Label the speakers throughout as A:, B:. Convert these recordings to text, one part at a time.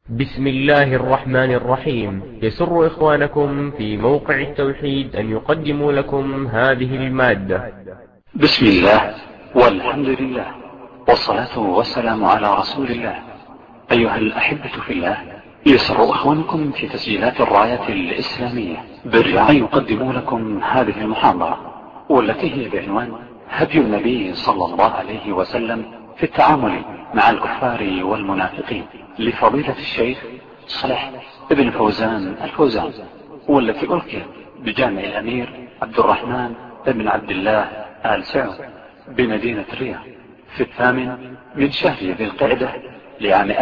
A: بسم الله الرحمن الرحيم. يسر إخوانكم في موقع التوحيد أن يقدموا لكم هذه المادة.
B: بسم الله والحمد لله والصلاة والسلام على رسول الله. أيها الأحبة في الله، يسر إخوانكم في تسجيلات الراية الإسلامية بالرعاية يقدموا لكم هذه المحاضرة، والتي هي بعنوان هدي النبي صلى الله عليه وسلم في التعامل مع الكفار والمنافقين، لفضيلة الشيخ صالح ابن فوزان الفوزان، والتي ألقيت بجامع الأمير عبد الرحمن بن عبد الله آل سعود بمدينة الرياض في 8 من شهر ذي القعدة لعام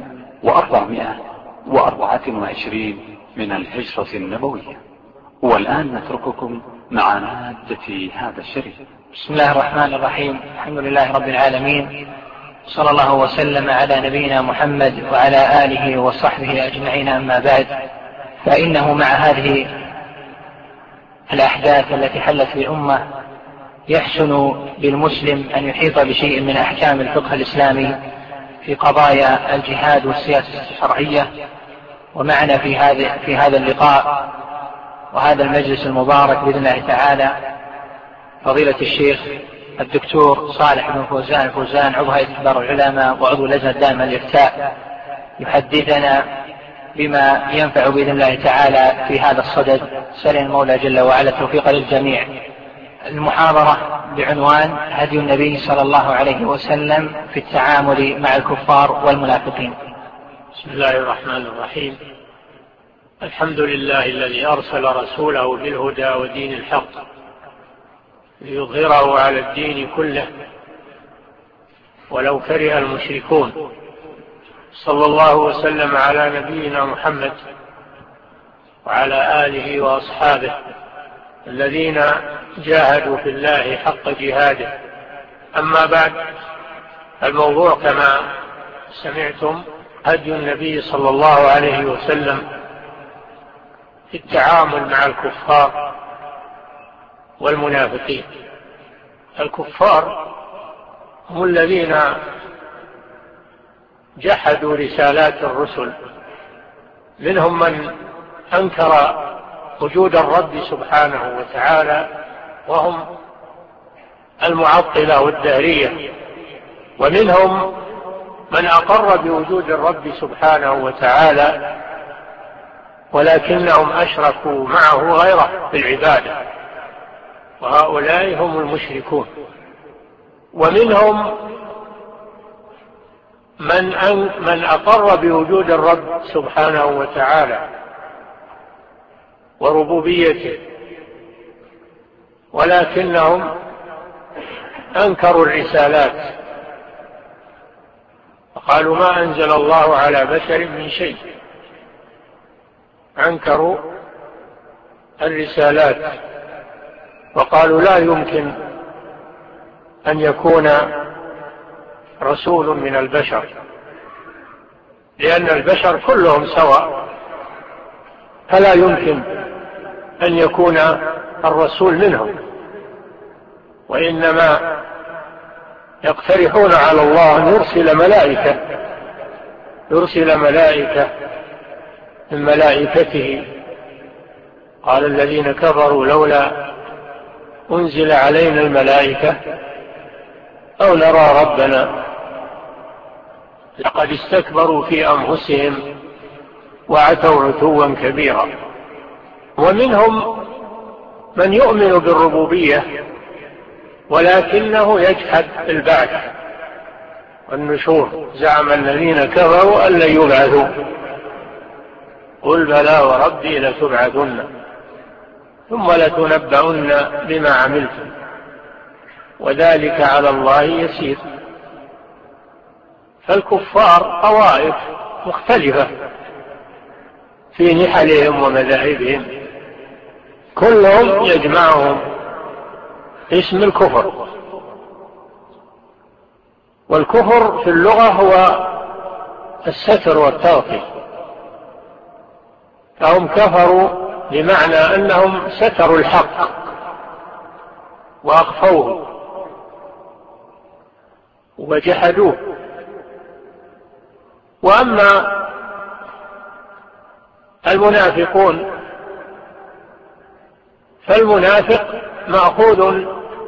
B: 1424 من الهجرة النبوية. والآن نترككم مع مادة هذا الشريف.
C: بسم الله الرحمن الرحيم. الحمد لله رب العالمين، صلى الله وسلم على نبينا محمد وعلى آله وصحبه أجمعين. أما بعد، فإنه مع هذه الأحداث التي حلت في الأمة يحسن للمسلم أن يحيط بشيء من أحكام الفقه الإسلامي في قضايا الجهاد والسياسة الشرعية. ومعنا في هذا اللقاء وهذا المجلس المبارك بإذن الله تعالى فضيلة الشيخ الدكتور صالح بن فوزان الفوزان، عضو هيئة كبار العلماء وعضو اللجنة الدائمة للإفتاء، يحدثنا بما ينفع بإذن الله تعالى في هذا الصدد. سأل المولى جل وعلا التوفيق للجميع. المحاضرة بعنوان هدي النبي صلى الله عليه وسلم في التعامل مع الكفار والمنافقين.
D: بسم الله الرحمن الرحيم. الحمد لله الذي أرسل رسوله بالهدى ودين الحق ليظهره على الدين كله ولو كره المشركون. صلى الله وسلم على نبينا محمد وعلى آله وأصحابه الذين جاهدوا في الله حق جهاده. أما بعد، الموضوع كما سمعتم هدي النبي صلى الله عليه وسلم في التعامل مع الكفار والمنافقين. الكفار هم الذين جحدوا رسالات الرسل، منهم من أنكر وجود الرب سبحانه وتعالى وهم المعطلة والدهرية، ومنهم من أقر بوجود الرب سبحانه وتعالى ولكنهم أشركوا معه غيره في العبادة، وهؤلاء هم المشركون. ومنهم من أقر بوجود الرب سبحانه وتعالى وربوبيته، ولكنهم أنكروا الرسالات وقالوا ما أنزل الله على بشر من شيء. أنكروا الرسالات وقالوا لا يمكن أن يكون رسول من البشر، لأن البشر كلهم سواء، فلا يمكن أن يكون الرسول منهم، وإنما يقترحون على الله أن يرسل ملائكة من ملائكته. قال الذين كفروا لولا أنزل علينا الملائكة أو نرى ربنا، لقد استكبروا في أنفسهم وعتوا عتوا كبيرا. ومنهم من يؤمن بالربوبية ولكنه يجحد البعث والنشور. زعم الذين كفروا أن لن يبعثوا، قل بلى وربي لتبعثن ثم لتنبؤن بما عملتم وذلك على الله يسير. فالكفار طوائف مختلفة في نحلهم ومذاهبهم، كلهم يجمعهم اسم الكفر. والكفر في اللغة هو الستر والتغطية، فهم كفروا بمعنى أنهم ستروا الحق وأخفوه وجحدوه. وأما المنافقون. فالمنافق مأخوذ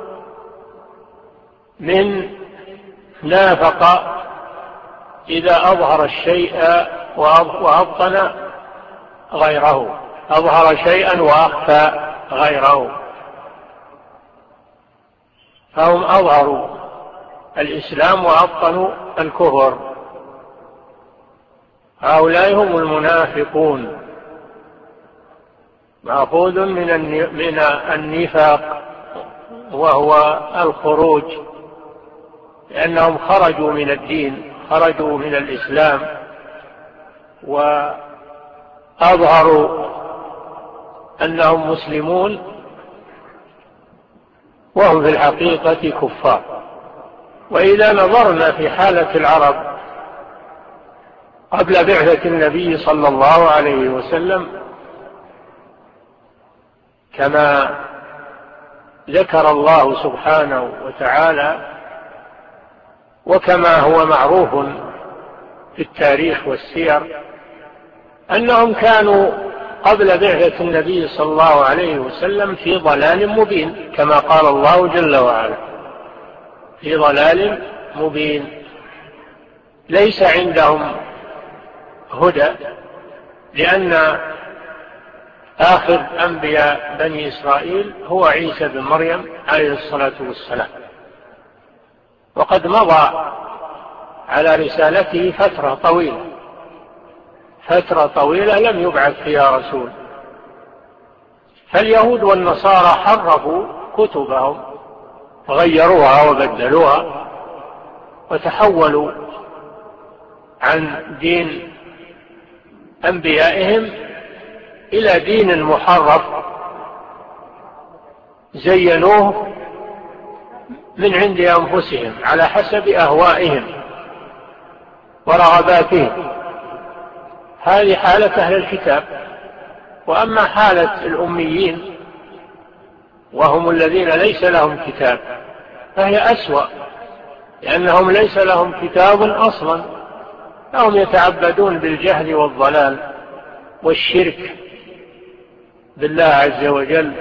D: من نافق، إذا أظهر الشيء وأبطن غيره، أظهر شيئا وأخفى غيره، فهم أظهروا الإسلام وأبطنوا الكفر. هؤلاء هم المنافقون، مأخوذ من النفاق، وهو الخروج، لأنهم خرجوا من الدين، خرجوا من الإسلام وأظهروا أنهم مسلمون وهم في الحقيقة كفار. وإذا نظرنا في حالة العرب قبل بعثة النبي صلى الله عليه وسلم، كما ذكر الله سبحانه وتعالى وكما هو معروف في التاريخ والسير، أنهم كانوا قبل بعثة النبي صلى الله عليه وسلم في ضلال مبين، كما قال الله جل وعلا: في ضلال مبين، ليس عندهم هدى، لأن آخر أنبياء بني إسرائيل هو عيسى بن مريم عليه الصلاة والسلام، وقد مضى على رسالته فترة طويلة لم يبعث فيها رسول. فاليهود والنصارى حرفوا كتبهم وغيروها وبدلوها وتحولوا عن دين أنبيائهم إلى دين محرف زينوه من عند أنفسهم على حسب أهوائهم ورغباتهم. هذه حالة أهل الكتاب. وأما حالة الأميين وهم الذين ليس لهم كتاب فهي أسوأ، لأنهم ليس لهم كتاب أصلا، فهم يتعبدون بالجهل والضلال والشرك بالله عز وجل،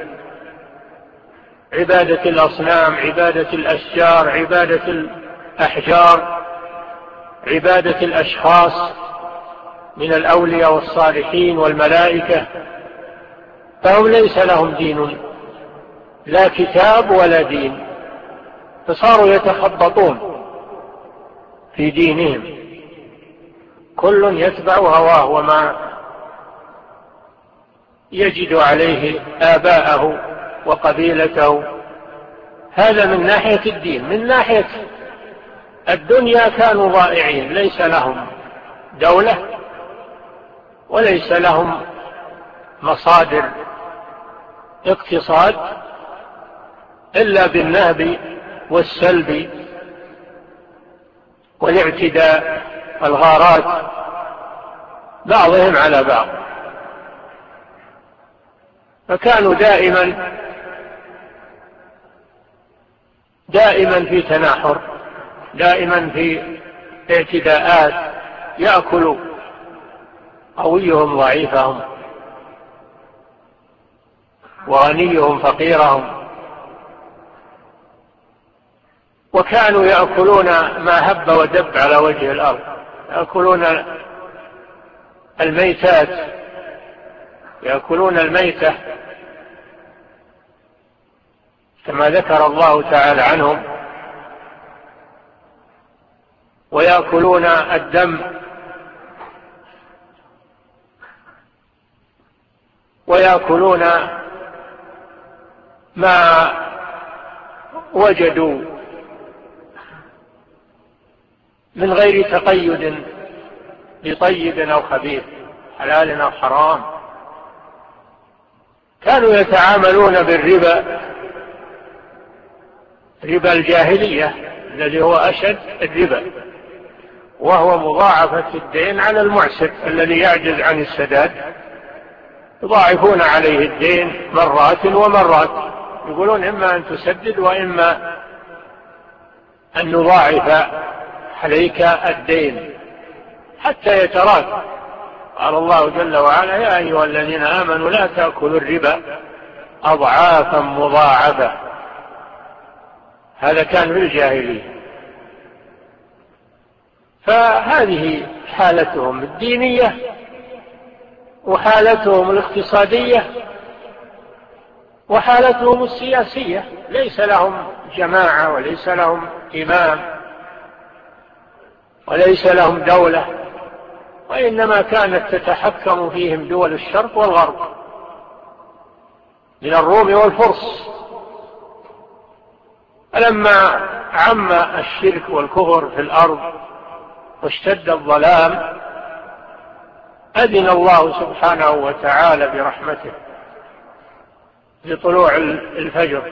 D: عبادة الأصنام، عبادة الأشجار، عبادة الأحجار، عبادة الأشخاص من الأولياء والصالحين والملائكة. فهم ليس لهم دين، لا كتاب ولا دين، فصاروا يتخبطون في دينهم، كل يتبع هواه وما يجد عليه آباءه وقبيلته. هذا من ناحية الدين. من ناحية الدنيا كانوا ضائعين، ليس لهم دولة وليس لهم مصادر اقتصاد إلا بالنهب والسلب والاعتداء، الغارات بعضهم على بعض. فكانوا دائما في تناحر، دائما في اعتداءات، يأكل قويهم ضعيفهم وغنيهم فقيرهم. وكانوا يأكلون ما هب ودب على وجه الأرض، يأكلون الميتات، يأكلون الميتة كما ذكر الله تعالى عنهم، ويأكلون الدم، ويأكلون ما وجدوا من غير تقيد بطيب أو خبيث، حلال أو حرام. كانوا يتعاملون بالربا، ربا الجاهلية الذي هو أشد الربا، وهو مضاعفة الدين على المعسر الذي يعجز عن السداد، يضاعفون عليه الدين مرات ومرات، يقولون إما أن تسدد وإما أن نضاعف عليك الدين، حتى يتراك قال الله جل وعلا: يا أيها الذين آمنوا لا تأكلوا الربا أضعافا مضاعفة. هذا كان في الجاهلية. فهذه حالتهم الدينية وحالتهم الاقتصادية وحالتهم السياسية. ليس لهم جماعة وليس لهم إمام وليس لهم دولة، وإنما كانت تتحكم فيهم دول الشرق والغرب من الروم والفرس. فلما عم الشرك والكفر في الأرض واشتد الظلام أذن الله سبحانه وتعالى برحمته لطلوع الفجر،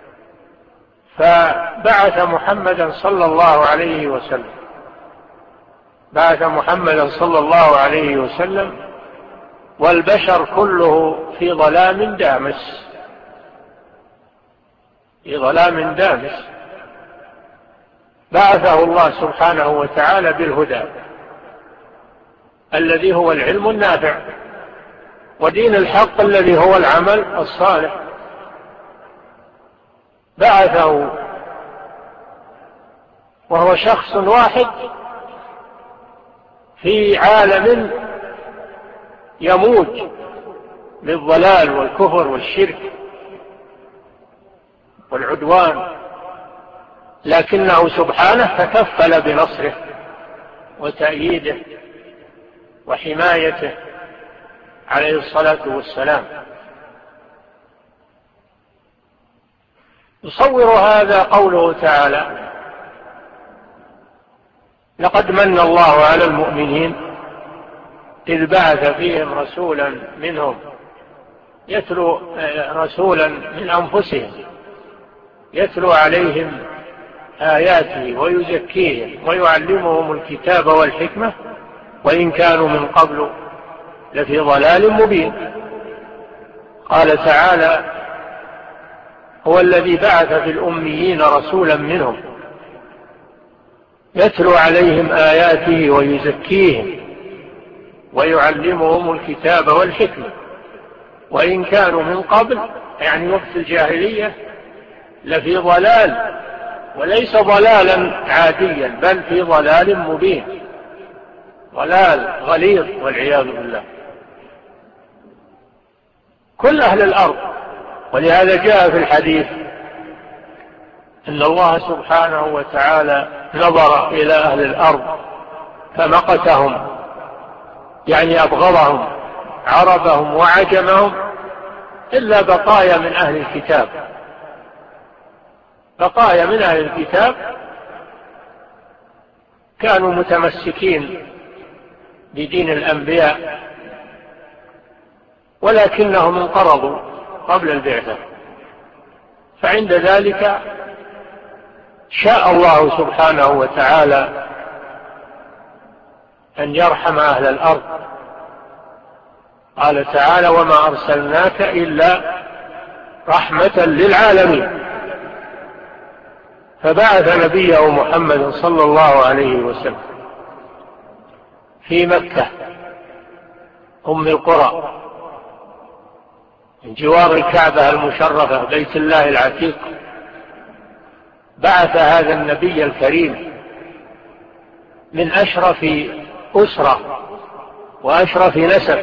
D: فبعث محمدا صلى الله عليه وسلم، بعث محمدا صلى الله عليه وسلم والبشر كله في ظلام دامس، في ظلام دامس. بعثه الله سبحانه وتعالى بالهدى الذي هو العلم النافع، ودين الحق الذي هو العمل الصالح. بعثه وهو شخص واحد في عالم يموج بالضلال والكفر والشرك والعدوان، لكنه سبحانه تكفل بنصره وتأييده وحمايته عليه الصلاة والسلام. يصور هذا قوله تعالى: لقد من الله على المؤمنين إذ بعث فيهم رسولا منهم رسولا من أنفسهم يتلو عليهم آياته ويزكيهم ويعلمهم الكتاب والحكمة وإن كانوا من قبل لفي ضلال مبين. قال تعالى: هو الذي بعث في الأميين رسولا منهم يتلو عليهم آياته ويزكيهم ويعلمهم الكتاب والحكمة وإن كانوا من قبل، يعني وقت الجاهلية، لفي ضلال، وليس ضلالا عاديا بل في ضلال مبين، ضلال غليظ والعياذ بالله. كل أهل الأرض، ولهذا جاء في الحديث إن الله سبحانه وتعالى نظر إلى أهل الأرض فمقتهم، يعني أبغضهم، عربهم وعجمهم، إلا بقايا من أهل الكتاب. بقايا من أهل الكتاب كانوا متمسكين بدين الأنبياء ولكنهم انقرضوا قبل البعثة، فعند ذلك شاء الله سبحانه وتعالى أن يرحم أهل الأرض. قال تعالى: وما أرسلناك إلا رحمة للعالمين. فبعث نبيه محمد صلى الله عليه وسلم في مكة أم القرى من جوار الكعبة المشرفة بيت الله العتيق. بعث هذا النبي الكريم من أشرف أسرة وأشرف نسب،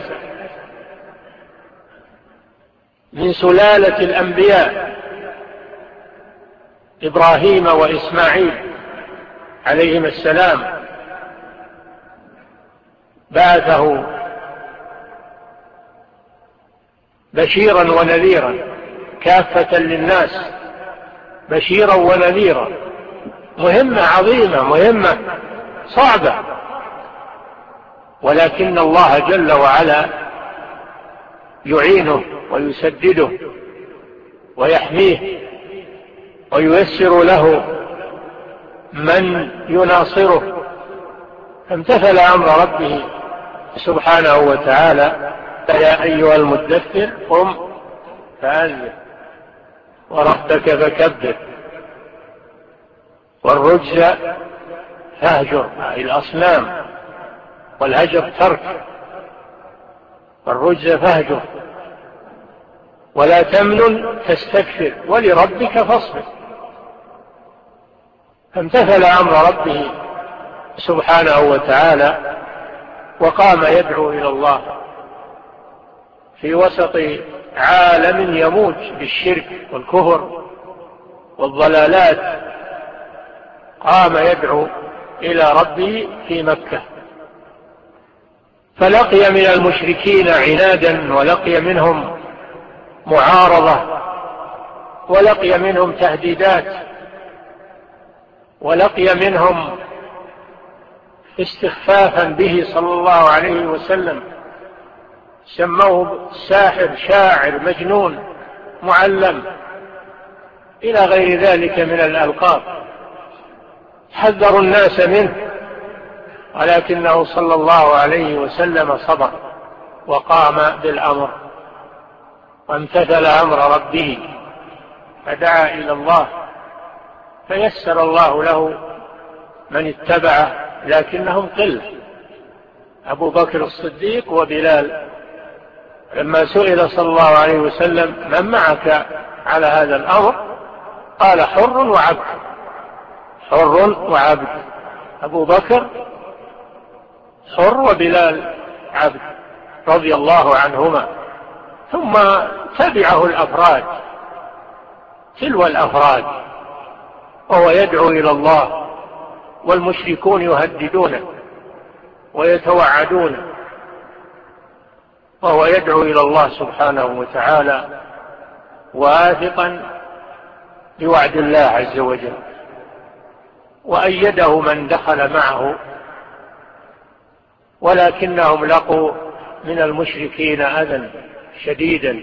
D: من سلالة الأنبياء إبراهيم وإسماعيل عليهما السلام. بعثه بشيرا ونذيرا كافة للناس، بشيرا ونذيرا. مهمة عظيمة، مهمة صعبة، ولكن الله جل وعلا يعينه ويسدده ويحميه وييسر له من يناصره. فامتثل أمر ربه سبحانه وتعالى: يا أيها المدثر قم فأنذر وربك فكبر والرجز فاهجر، الأصنام، والهجر ترك والرجز فاهجر ولا تمنن تستكثر ولربك فاصبر. فامتثل أمر ربه سبحانه وتعالى وقام يدعو إلى الله في وسط عالم يموج بالشرك والكفر والضلالات. قام يدعو إلى ربه في مكة، فلقي من المشركين عنادا، ولقي منهم معارضة، ولقي منهم تهديدات، ولقي منهم استخفافا به صلى الله عليه وسلم. سموه ساحر، شاعر، مجنون، معلم، إلى غير ذلك من الألقاب. حذروا الناس منه، ولكنه صلى الله عليه وسلم صبر وقام بالأمر وامتثل أمر ربه فدعا إلى الله، فيسر الله له من اتبعه، لكنهم قلة. أبو بكر الصديق وبلال لما سئل صلى الله عليه وسلم من معك على هذا الأمر قال حر وعبد. حر وعبد، أبو بكر حر وبلال عبد رضي الله عنهما. ثم تبعه الأفراد تلو الأفراد، وهو يدعو إلى الله والمشركون يهددونه ويتوعدونه، وهو يدعو إلى الله سبحانه وتعالى واثقا بوعد الله عز وجل. وأيده من دخل معه، ولكنهم لقوا من المشركين أذى شديدا.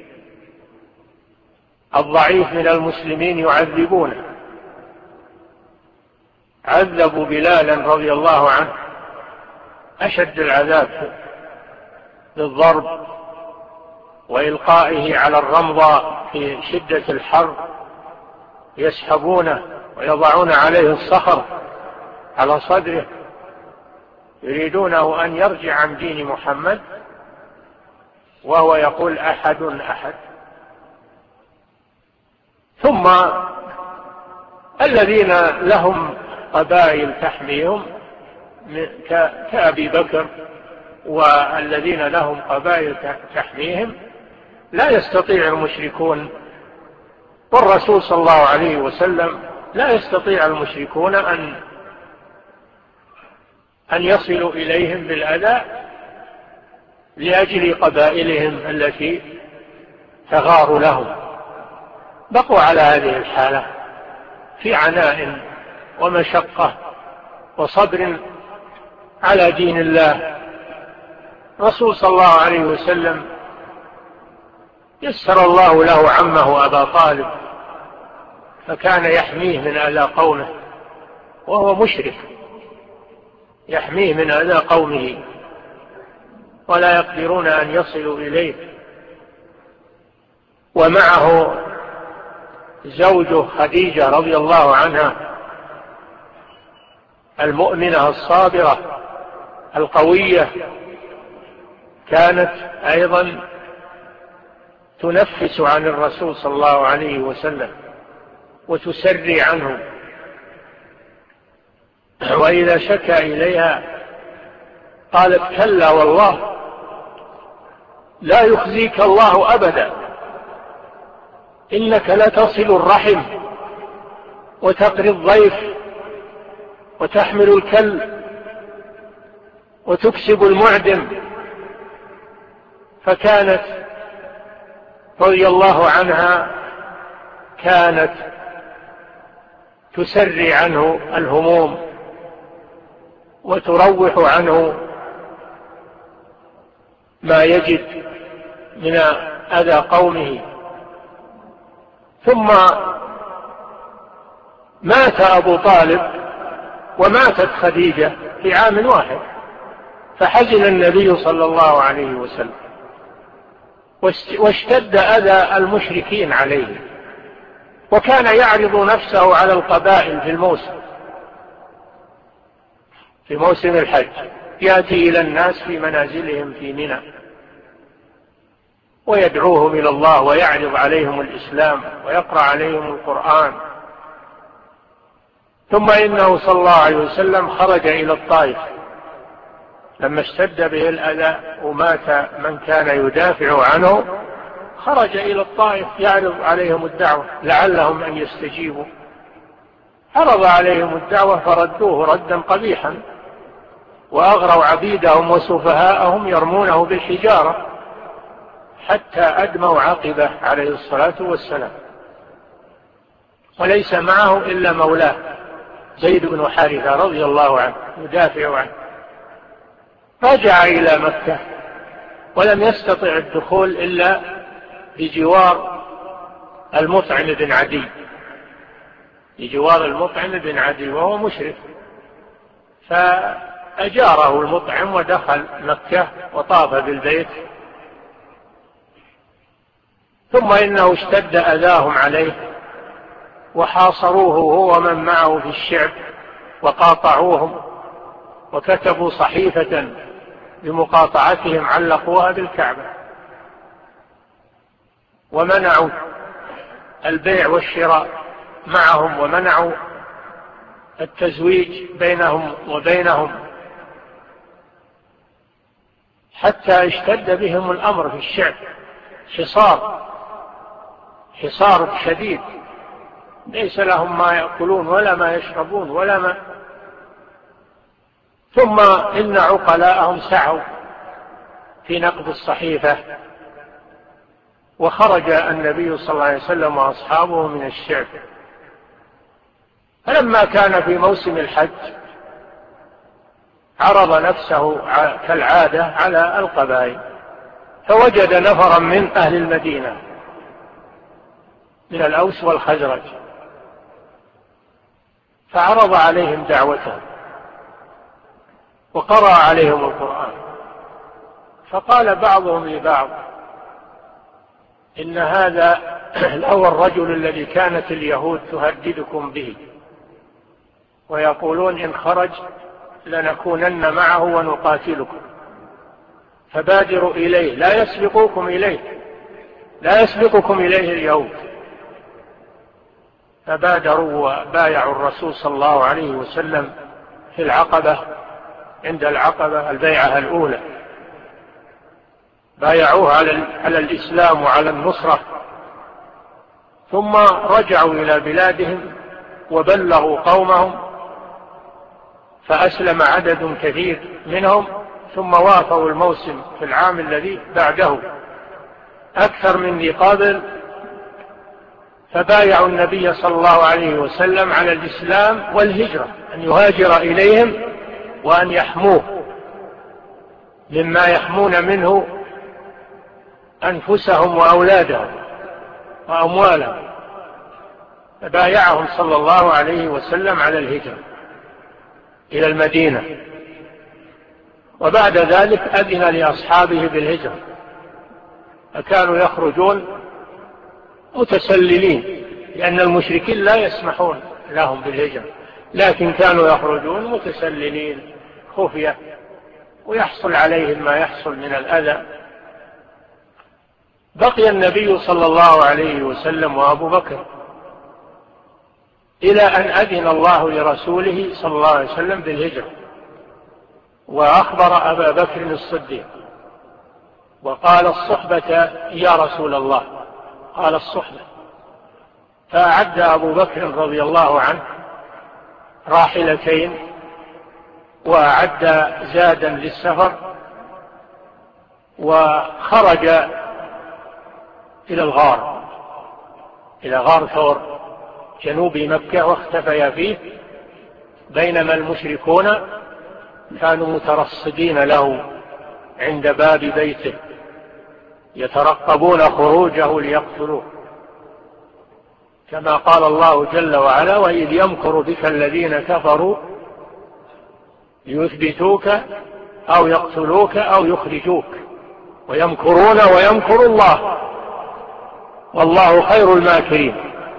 D: الضعيف من المسلمين يعذبونه. عذبوا بلالا رضي الله عنه أشد العذاب بالضرب وإلقائه على الرمضة في شدة الحر، يسحبونه ويضعون عليه الصخر على صدره، يريدونه أن يرجع عن دين محمد وهو يقول أحد أحد. ثم الذين لهم قبائل تحميهم كأبي بكر والذين لهم قبائل تحميهم لا يستطيع المشركون، والرسول صلى الله عليه وسلم لا يستطيع المشركون أن يصلوا إليهم بالأذى لأجل قبائلهم التي تغار لهم. بقوا على هذه الحالة في عناء ومشقة وصبر على دين الله. رسول صلى الله عليه وسلم يسر الله له عمه أبا طالب، فكان يحميه من أذى قومه وهو مشرك، يحميه من أذى قومه ولا يقدرون أن يصلوا إليه. ومعه زوجه خديجة رضي الله عنها المؤمنة الصابرة القوية، كانت أيضا تنفس عن الرسول صلى الله عليه وسلم وتسري عنه، وإذا شكى إليها قالت كلا والله لا يخزيك الله أبدا، إنك لتصل الرحم وتقري الضيف وتحمل الكل وتكسب المعدم. فكانت رضي الله عنها كانت تسري عنه الهموم وتروح عنه ما يجد من أذى قومه. ثم مات أبو طالب وماتت خديجة في عام واحد، فحزن النبي صلى الله عليه وسلم واشتد أذى المشركين عليه، وكان يعرض نفسه على القبائل في موسم الحج، يأتي إلى الناس في منازلهم في منى ويدعوهم إلى الله ويعرض عليهم الإسلام ويقرأ عليهم القرآن. ثم إنه صلى الله عليه وسلم خرج إلى الطائف لما اشتد به الأذى ومات من كان يدافع عنه، خرج إلى الطائف يعرض عليهم الدعوة لعلهم أن يستجيبوا. عرض عليهم الدعوة فردوه ردا قبيحا، وأغروا عبيدهم وسفهاءهم يرمونه بالحجارة حتى أدموا عقبه عليه الصلاة والسلام، وليس معه إلا مولاه زيد بن حارثة رضي الله عنه يدافع عنه. رجع إلى مكة ولم يستطع الدخول إلا بجوار المطعم بن عدي، بجوار المطعم بن عدي وهو مشرك، فأجاره المطعم ودخل مكة وطاف بالبيت. ثم إنه اشتد أذاهم عليه وحاصروه هو ومن معه في الشعب وقاطعوهم، وكتبوا صحيفة بمقاطعتهم علقوها بالكعبة، ومنعوا البيع والشراء معهم، ومنعوا التزويج بينهم وبينهم، حتى اشتد بهم الأمر في الشعب، حصار شديد، ليس لهم ما يأكلون ولا ما يشربون ولا ما. ثم إن عقلاءهم سعوا في نقض الصحيفة، وخرج النبي صلى الله عليه وسلم وأصحابه من الشعب. فلما كان في موسم الحج عرض نفسه كالعادة على القبائل، فوجد نفرا من أهل المدينة من الأوس والخزرج، فعرض عليهم دعوته وقرأ عليهم القرآن. فقال بعضهم لبعض: إن هذا هو الرجل الذي كانت اليهود تهددكم به، ويقولون إن خرج لنكونن معه ونقاتلكم، فبادروا إليه لا يسبقكم إليه اليهود. فبادروا وبايعوا الرسول صلى الله عليه وسلم في العقبة، عند العقبة البيعة الأولى، بايعوه على الإسلام وعلى النصرة. ثم رجعوا إلى بلادهم وبلغوا قومهم، فأسلم عدد كثير منهم، ثم وافوا الموسم في العام الذي بعده أكثر من ذي قابل، فبايعوا النبي صلى الله عليه وسلم على الإسلام والهجرة، أن يهاجر إليهم وأن يحموه مما يحمون منه أنفسهم وأولادهم وأموالهم. فبايعهم صلى الله عليه وسلم على الهجرة إلى المدينة، وبعد ذلك أذن لأصحابه بالهجرة، فكانوا يخرجون متسللين، لأن المشركين لا يسمحون لهم بالهجرة، لكن كانوا يخرجون متسللين خفية، ويحصل عليهم ما يحصل من الأذى. بقي النبي صلى الله عليه وسلم وأبو بكر إلى أن أذن الله لرسوله صلى الله عليه وسلم بالهجرة، وأخبر أبا بكر الصديق وقال: الصحبة يا رسول الله. قال: الصحبة. فأعد أبو بكر رضي الله عنه راحلتين، وأعد زادا للسفر، وخرج إلى غار ثور جنوب مكة، واختفيا فيه، بينما المشركون كانوا مترصدين له عند باب بيته يترقبون خروجه ليقتلوه، كما قال الله جل وعلا: وإذ يمكر بك الذين كفروا ليثبتوك أو يقتلوك أو يخرجوك ويمكرون ويمكر الله والله خير الماكرين.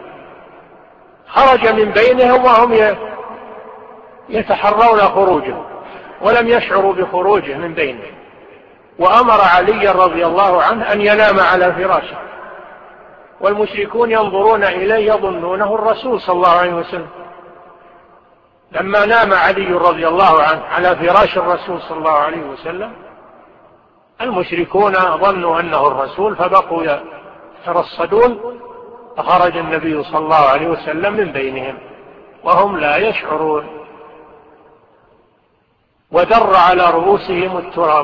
D: خرج من بينهم وهم يتحرون خروجه، ولم يشعروا بخروجه من بينهم، وأمر علي رضي الله عنه أن ينام على فراشه، والمشركون ينظرون إليه يظنونه الرسول صلى الله عليه وسلم. لما نام علي رضي الله عنه على فراش الرسول صلى الله عليه وسلم المشركون ظنوا أنه الرسول فبقوا يترصدون، فخرج النبي صلى الله عليه وسلم من بينهم وهم لا يشعرون، ودر على رؤوسهم التراب،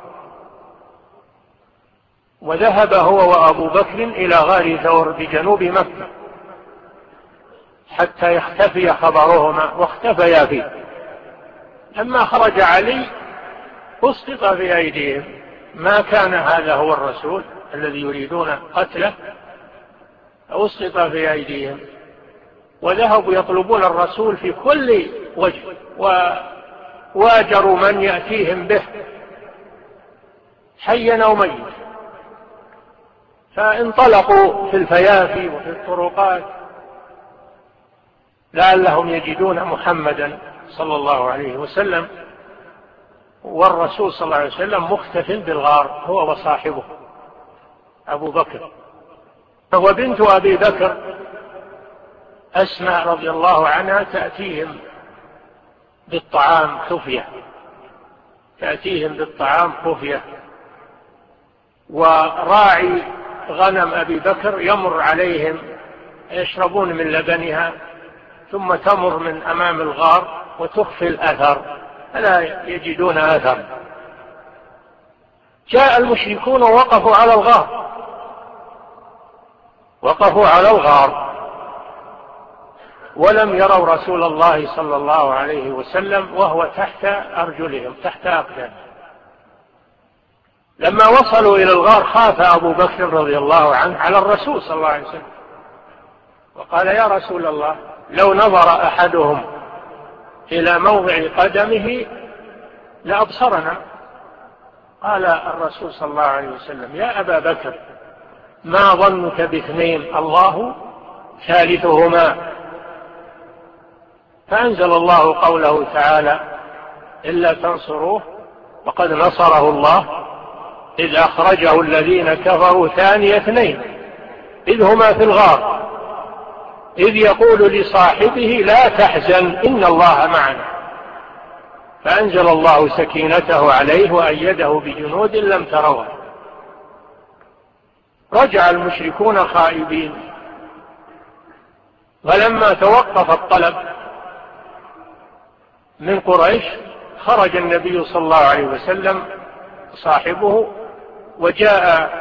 D: وذهب هو وأبو بكر إلى غار ثور بجنوب مكة حتى يختفي خبرهما، واختفيا فيه. لما خرج علي أسقط في أيديهم، ما كان هذا هو الرسول الذي يريدون قتله، أسقط في أيديهم، وذهبوا يطلبون الرسول في كل وجه، وواجروا من يأتيهم به حيا أو ميتا، فانطلقوا في الفيافي وفي الطرقات لعلهم يجدون محمدا صلى الله عليه وسلم، والرسول صلى الله عليه وسلم مختفٍ بالغار هو وصاحبه أبو بكر. وبنت أبي بكر أسماء رضي الله عنها تأتيهم بالطعام خفية، تأتيهم بالطعام خفية، وراعي غنم أبي بكر يمر عليهم يشربون من لبنها، ثم تمر من أمام الغار وتخفي الأثر فلا يجدون أثر. جاء المشركون ووقفوا على الغار، وقفوا على الغار ولم يروا رسول الله صلى الله عليه وسلم وهو تحت أرجلهم، تحت أقدامهم. لما وصلوا إلى الغار خاف أبو بكر رضي الله عنه على الرسول صلى الله عليه وسلم، وقال: يا رسول الله، لو نظر أحدهم إلى موضع قدمه لأبصرنا. قال الرسول صلى الله عليه وسلم: يا أبا بكر، ما ظنك باثنين الله ثالثهما؟ فأنزل الله قوله تعالى: إلا تنصروه وقد نصره الله إذ أخرجه الذين كفروا ثاني اثنين إذ هما في الغار إذ يقول لصاحبه لا تحزن إن الله معنا، فأنزل الله سكينته عليه وأيده بجنود لم تروها. رجع المشركون خائبين، ولما توقف الطلب من قريش خرج النبي صلى الله عليه وسلم صاحبه، وجاء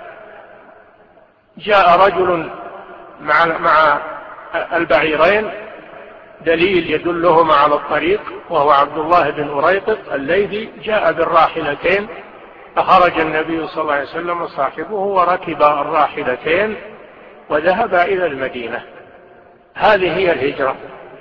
D: رجل مع البعيرين دليل يدلهما على الطريق، وهو عبد الله بن أريقط الليثي، جاء بالراحلتين، فخرج النبي صلى الله عليه وسلم صاحبه وركب الراحلتين وذهب إلى المدينة. هذه هي الهجرة.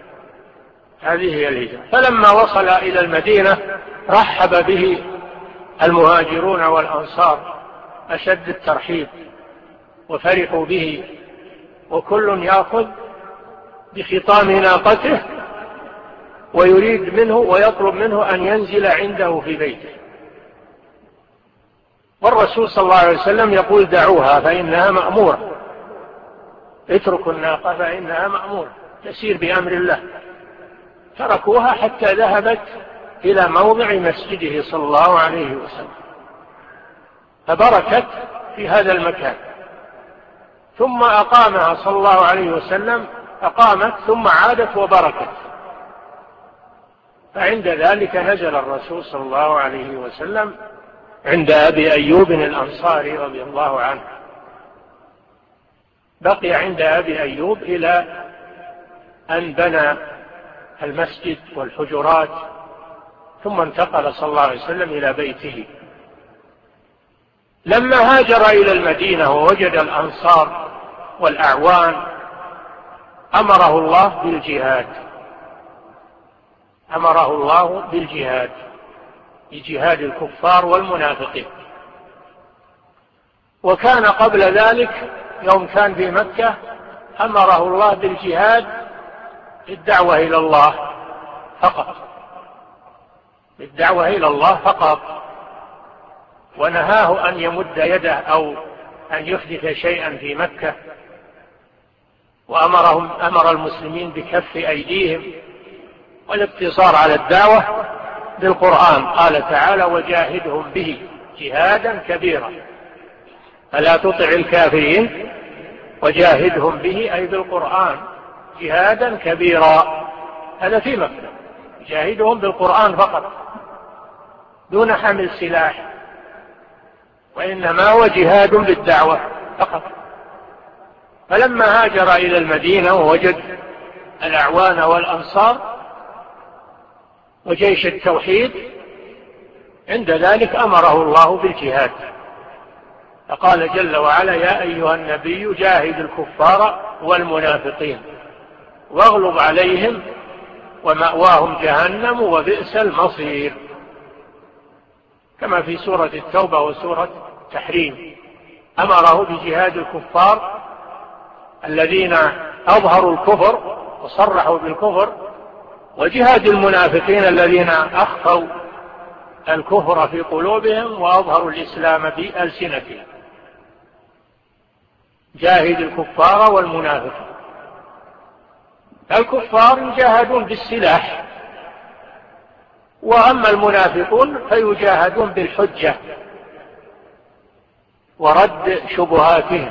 D: فلما وصل إلى المدينة رحب به المهاجرون والأنصار أشد الترحيب، وفرحوا به، وكل يأخذ بخطام ناقته ويريد منه ويطلب منه أن ينزل عنده في بيته. والرسول صلى الله عليه وسلم يقول: دعوها فإنها مأمورة، اتركوا الناقة فإنها مأمورة، تسير بأمر الله. تركوها حتى ذهبت إلى موضع مسجده صلى الله عليه وسلم، فبركت في هذا المكان، ثم أقامها صلى الله عليه وسلم، أقامت ثم عادت وبركت. فعند ذلك نزل الرسول صلى الله عليه وسلم عند أبي أيوب الأنصاري رضي الله عنه، بقي عند أبي أيوب إلى أن بنى المسجد والحجرات، ثم انتقل صلى الله عليه وسلم إلى بيته. لما هاجر إلى المدينة ووجد الأنصار والأعوان أمره الله بالجهاد، بجهاد الكفار والمنافقين. وكان قبل ذلك يوم كان في مكة أمره الله بالجهاد بالدعوة إلى الله فقط، ونهاه أن يمد يده أو أن يحدث شيئا في مكة، وأمر المسلمين بكف أيديهم والاقتصار على الدعوة بالقرآن. قال تعالى: وجاهدهم به جهادا كبيرا. فلا تطع الكافرين وجاهدهم به أي بالقرآن جهادا كبيرا. هذا في مكة، جاهدهم بالقرآن فقط دون حمل سلاح، وإنما هو جهاد بالدعوة فقط. فلما هاجر إلى المدينة ووجد الأعوان والأنصار وجيش التوحيد، عند ذلك أمره الله بالجهاد، فقال جل وعلا: يا أيها النبي جاهد الكفار والمنافقين واغلظ عليهم ومأواهم جهنم وبئس المصير، كما في سورة التوبة وسورة التحريم. أمره بجهاد الكفار الذين أظهروا الكفر وصرحوا بالكفر، وجهاد المنافقين الذين أخفوا الكفر في قلوبهم وأظهروا الإسلام بألسنتهم. جاهد الكفار والمنافقين. الكفار يجاهدون بالسلاح، وأما المنافقون فيجاهدون بالحجة ورد شبهاتهم،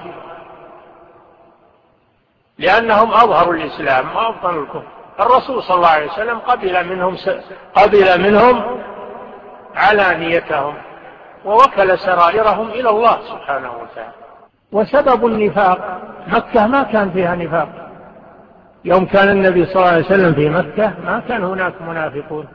D: لأنهم أظهروا الإسلام وأبطنوا الكفر. الرسول صلى الله عليه وسلم قبل منهم علانيتهم ووكل سرائرهم إلى الله سبحانه وتعالى. وسبب النفاق، مكة ما كان فيها نفاق. يوم كان النبي صلى الله عليه وسلم في مكة ما كان هناك منافقون،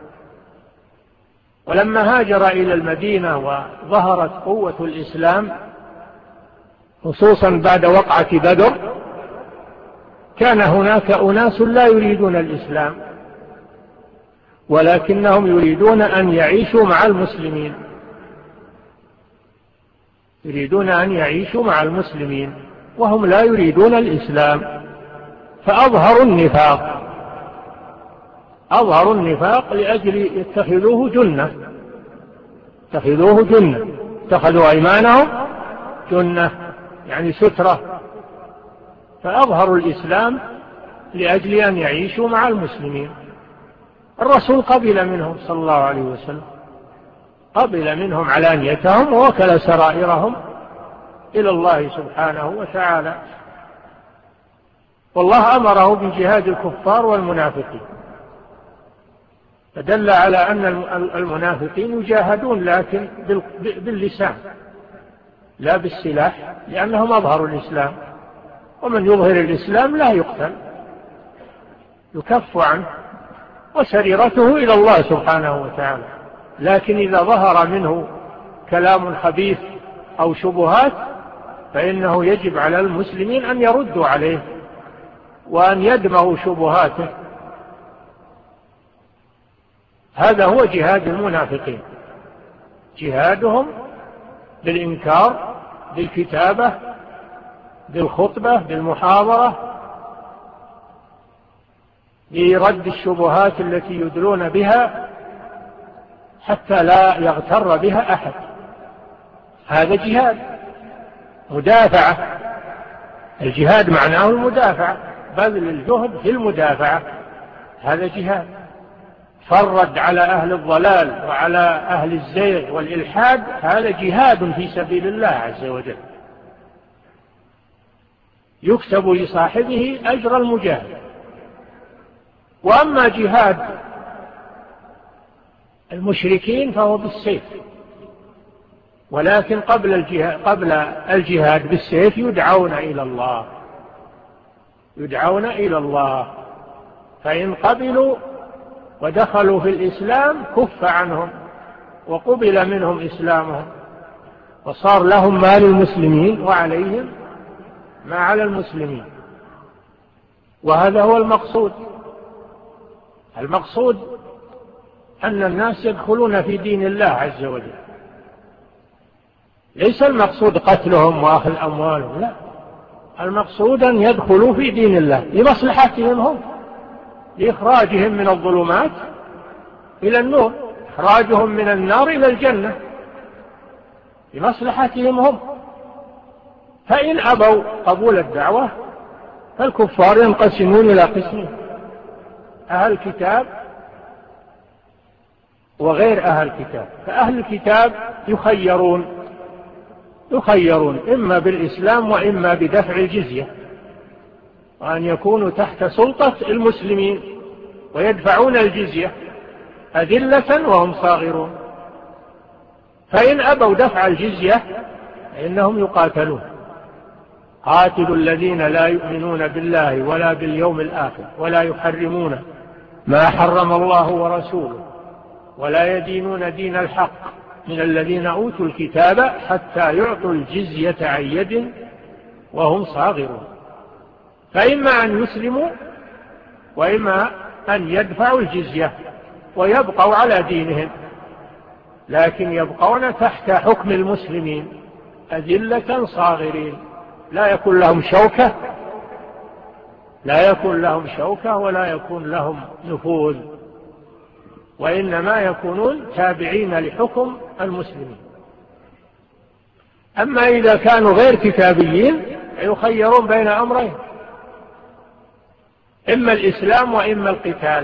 D: ولما هاجر إلى المدينة وظهرت قوة الإسلام خصوصا بعد وقعة بدر، كان هناك أناس لا يريدون الإسلام، ولكنهم يريدون أن يعيشوا مع المسلمين، يريدون أن يعيشوا مع المسلمين وهم لا يريدون الإسلام، فأظهروا النفاق، أظهروا النفاق لأجل يتخذوه جنة، اتخذوا أيمانهم جنة يعني سترة، فأظهروا الإسلام لأجل أن يعيشوا مع المسلمين. الرسول قبل منهم صلى الله عليه وسلم، قبل منهم علانيتهم ووكل سرائرهم إلى الله سبحانه وتعالى، والله أمره بجهاد الكفار والمنافقين، فدل على أن المنافقين يجاهدون لكن باللسان لا بالسلاح، لأنهم أظهروا الإسلام، ومن يظهر الإسلام لا يقتل، يكف عنه وسريرته إلى الله سبحانه وتعالى. لكن إذا ظهر منه كلام خبيث أو شبهات فإنه يجب على المسلمين أن يردوا عليه وأن يدمغوا شبهاته. هذا هو جهاد المنافقين، جهادهم بالإنكار، بالكتابة، بالخطبة، بالمحاضرة، برد الشبهات التي يدلون بها حتى لا يغتر بها أحد. هذا جهاد، مدافعة. الجهاد معناه المدافعة، بذل الجهد في المدافعة، هذا جهاد. فرد على أهل الضلال وعلى أهل الزيغ والإلحاد، هذا جهاد في سبيل الله عز وجل، يكتب لصاحبه أجر المجاهد. وأما جهاد المشركين فهو بالسيف، ولكن قبل الجهاد بالسيف يدعون إلى الله، فإن قبلوا ودخلوا في الإسلام كف عنهم وقبل منهم إسلامهم، وصار لهم ما للمسلمين وعليهم ما على المسلمين. وهذا هو المقصود أن الناس يدخلون في دين الله عز وجل، ليس المقصود قتلهم وأخذ أموالهم، لا، المقصود أن يدخلوا في دين الله لمصلحتهم هم، لإخراجهم من الظلمات إلى النور، إخراجهم من النار إلى الجنة. لمصلحتهم هم. فإن أبوا قبول الدعوة فالكفار ينقسمون إلى قسمين: أهل الكتاب وغير أهل الكتاب. فأهل الكتاب يخيرون إما بالإسلام وإما بدفع الجزية، وأن يكونوا تحت سلطة المسلمين ويدفعون الجزية أذلة وهم صاغرون. فإن أبوا دفع الجزية فإنهم يقاتلون: قاتلوا الذين لا يؤمنون بالله ولا باليوم الآخر ولا يحرمون ما حرم الله ورسوله ولا يدينون دين الحق من الذين أوتوا الكتاب حتى يعطوا الجزية عن يد وهم صاغرون. فإما أن يسلموا وإما أن يدفعوا الجزية ويبقوا على دينهم، لكن يبقون تحت حكم المسلمين أذلة صاغرين، لا يكون لهم شوكة ولا يكون لهم نفوذ، وإنما يكونون تابعين لحكم المسلمين. أما إذا كانوا غير كتابيين يخيرون بين أمرين: إما الإسلام وإما القتال.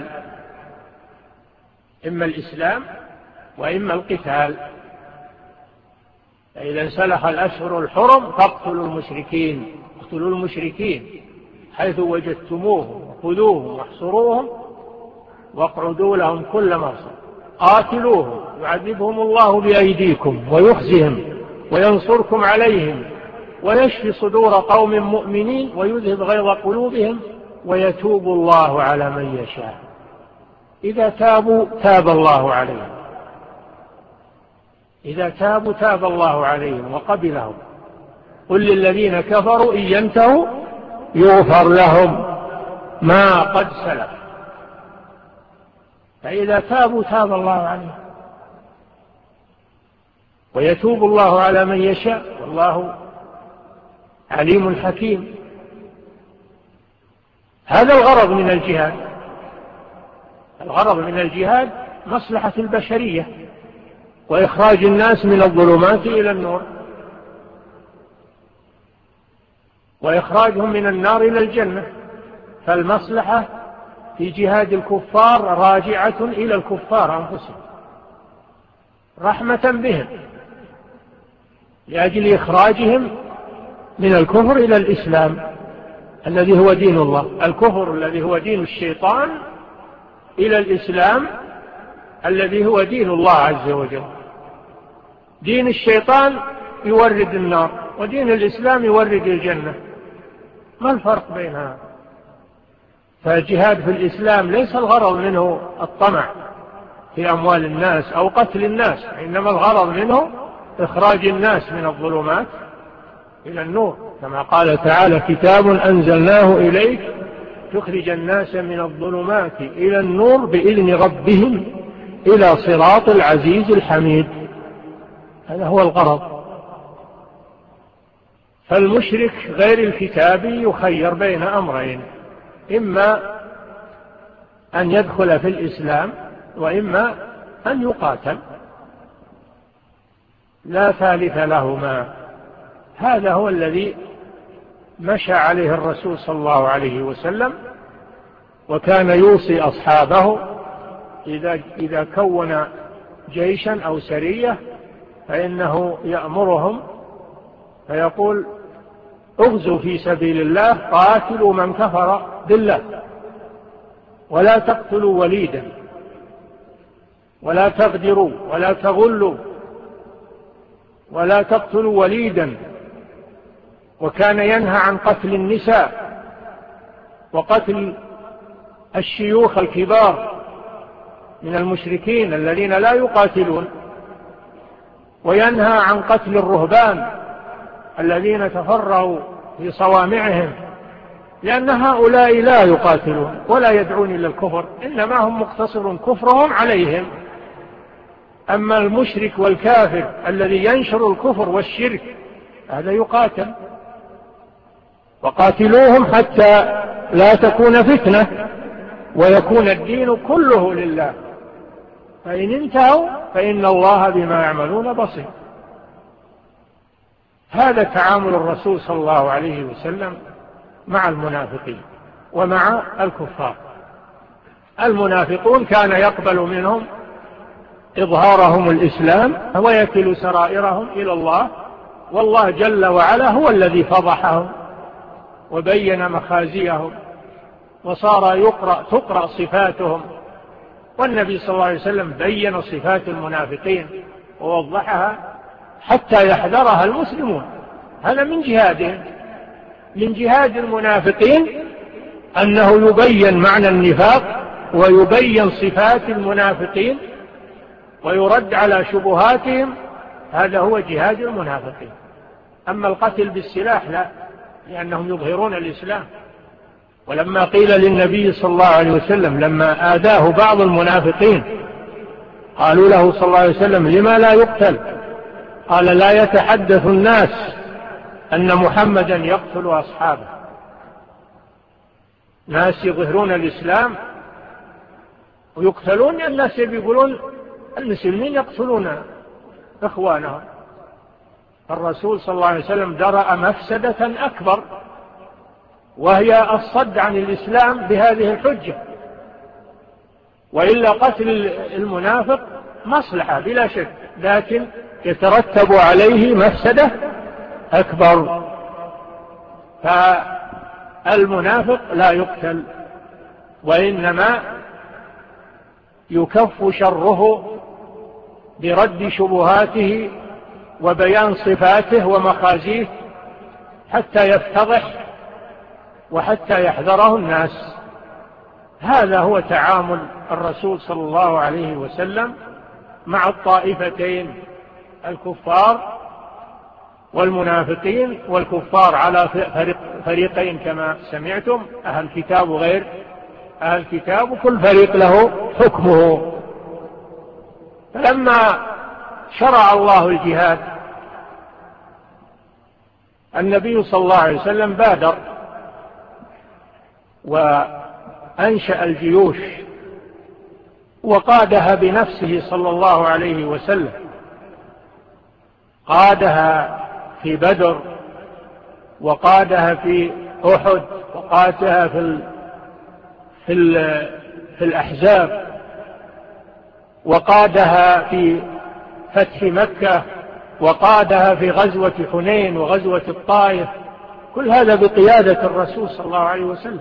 D: فإذا انسلخ الأشهر الحرم فاقتلوا المشركين حيث وجدتموهم وخذوهم واحصروهم واقعدوا لهم كل مرصد. قاتلوهم يعذبهم الله بأيديكم ويخزهم وينصركم عليهم ويشفي صدور قوم مؤمنين ويذهب غيظ قلوبهم ويتوب الله على من يشاء. إذا تابوا تاب الله عليهم وقبلهم. قل للذين كفروا إن ينتهوا يغفر لهم ما قد سلف. فإذا تابوا تاب الله عليهم ويتوب الله على من يشاء والله عليم حكيم. هذا الغرض من الجهاد مصلحة البشرية وإخراج الناس من الظلمات إلى النور وإخراجهم من النار إلى الجنة. فالمصلحة في جهاد الكفار راجعة إلى الكفار أنفسهم رحمة بهم لأجل إخراجهم من الكفر إلى الإسلام الذي هو دين الله، الكفر الذي هو دين الشيطان إلى الإسلام الذي هو دين الله عز وجل. دين الشيطان يورد النار ودين الإسلام يورد الجنة، ما الفرق بينها؟ فالجهاد في الإسلام ليس الغرض منه الطمع في أموال الناس أو قتل الناس، إنما الغرض منه إخراج الناس من الظلمات إلى النور، كما قال تعالى: كتاب أنزلناه إليك تخرج الناس من الظلمات إلى النور بإذن ربهم إلى صراط العزيز الحميد. هذا هو الغرض. فالمشرك غير الكتابي يخير بين أمرين: إما أن يدخل في الإسلام وإما أن يقاتل، لا ثالث لهما. هذا هو الذي مشى عليه الرسول صلى الله عليه وسلم، وكان يوصي أصحابه إذا كون جيشا أو سرية فإنه يأمرهم فيقول: اغزوا في سبيل الله قاتلوا من كفر بالله ولا تقتلوا وليدا ولا تغدروا ولا تغلوا ولا تقتلوا وليدا. وكان ينهى عن قتل النساء وقتل الشيوخ الكبار من المشركين الذين لا يقاتلون، وينهى عن قتل الرهبان الذين تفرغوا في صوامعهم، لأن هؤلاء لا يقاتلون ولا يدعون إلى الكفر، إنما هم مقتصر كفرهم عليهم. أما المشرك والكافر الذي ينشر الكفر والشرك هذا يقاتل. وقاتلوهم حتى لا تكون فتنة ويكون الدين كله لله، فإن انتهوا فإن الله بما يعملون بصير. هذا تعامل الرسول صلى الله عليه وسلم مع المنافقين ومع الكفار. المنافقون كان يقبل منهم إظهارهم الإسلام ويكل سرائرهم إلى الله، والله جل وعلا هو الذي فضحهم وبين مخازيهم، وصار تقرأ صفاتهم، والنبي صلى الله عليه وسلم بين صفات المنافقين ووضحها حتى يحذرها المسلمون. هذا من جهادهم، من جهاد المنافقين أنه يبين معنى النفاق ويبين صفات المنافقين ويرد على شبهاتهم. هذا هو جهاد المنافقين. أما القتل بالسلاح لا، لأنهم يظهرون الإسلام. ولما قيل للنبي صلى الله عليه وسلم لما آذاه بعض المنافقين قالوا له صلى الله عليه وسلم لما لا يقتل؟ قال لا يتحدث الناس أن محمدا يقتل أصحابه. ناس يظهرون الإسلام ويقتلون، الناس يقولون المسلمين يقتلون إخوانهم. الرسول صلى الله عليه وسلم درأ مفسدة أكبر، وهي الصد عن الإسلام بهذه الحجة. وإلا قتل المنافق مصلحة بلا شك، لكن يترتب عليه مفسدة أكبر. فالمنافق لا يقتل، وإنما يكف شره برد شبهاته وبيان صفاته ومخازيه حتى يفتضح وحتى يحذره الناس. هذا هو تعامل الرسول صلى الله عليه وسلم مع الطائفتين، الكفار والمنافقين. والكفار على فريقين كما سمعتم، أهل الكتاب وغير أهل الكتاب، وكل فريق له حكمه. فلما شرع الله الجهاد النبي صلى الله عليه وسلم بادر وأنشأ الجيوش وقادها بنفسه صلى الله عليه وسلم. قادها في بدر، وقادها في أحد، وقادها في الأحزاب، وقادها في فتح مكة، وقادها في غزوة حنين وغزوة الطائف. كل هذا بقيادة الرسول صلى الله عليه وسلم.